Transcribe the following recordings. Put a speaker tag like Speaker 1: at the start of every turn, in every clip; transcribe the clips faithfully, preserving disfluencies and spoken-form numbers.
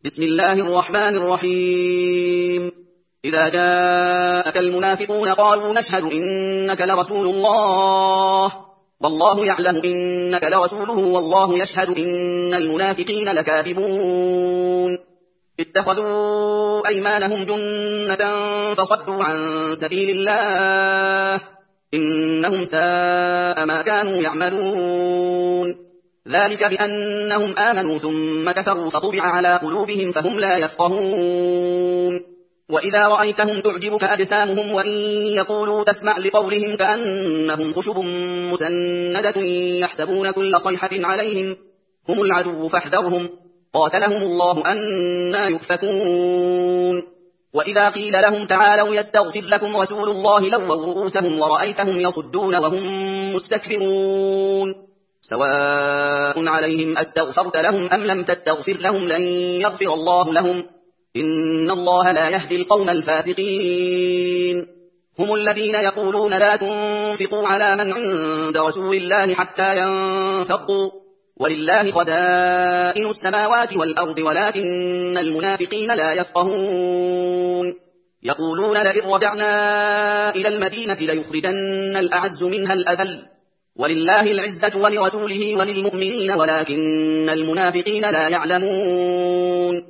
Speaker 1: بسم الله الرحمن الرحيم. إذا جاءك المنافقون قالوا نشهد إنك لرسول الله والله يعلم إنك لرسوله والله يشهد إن المنافقين لكاذبون. اتخذوا أيمانهم جنة فصدوا عن سبيل الله إنهم ساء ما كانوا يعملون. ذلك بأنهم آمنوا ثم كفروا فطبع على قلوبهم فهم لا يفقهون. وإذا رأيتهم تعجبك أجسامهم وإن يقولوا تسمع لقولهم كأنهم خشب مسندة يحسبون كل صيحة عليهم هم العدو فاحذرهم قاتلهم الله أنى يؤفكون. وإذا قيل لهم تعالوا يستغفر لكم رسول الله لووا رؤوسهم ورأيتهم يصدون وهم مستكبرون. سواء عليهم أستغفرت لهم أم لم تستغفر لهم لن يغفر الله لهم إن الله لا يهدي القوم الفاسقين. هم الذين يقولون لا تنفقوا على من عند رسول الله حتى ينفضوا ولله خزائن السماوات والأرض ولكن المنافقين لا يفقهون. يقولون لئن رجعنا إلى المدينة ليخرجن الأعز منها الأذل ولله العزة ولرسوله وللمؤمنين ولكن المنافقين لا يعلمون.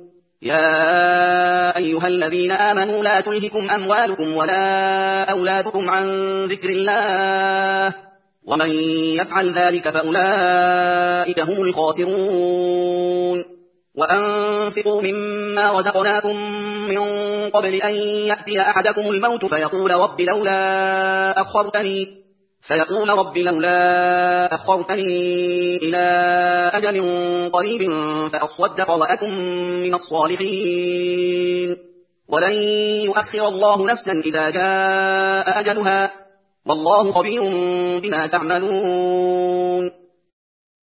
Speaker 1: يا أيها الذين آمنوا لا تلهكم أموالكم ولا أولادكم عن ذكر الله ومن يفعل ذلك فأولئك هم الخاسرون. وأنفقوا مما رزقناكم من قبل أن يأتي أحدكم الموت فيقول رب لولا أخرتني فيقول رب لولا أخرتني إلى أجل قريب فأصدق وأكن من الصالحين ولن يؤخر الله نفسا إذا جاء أجلها والله خبير بما تعملون.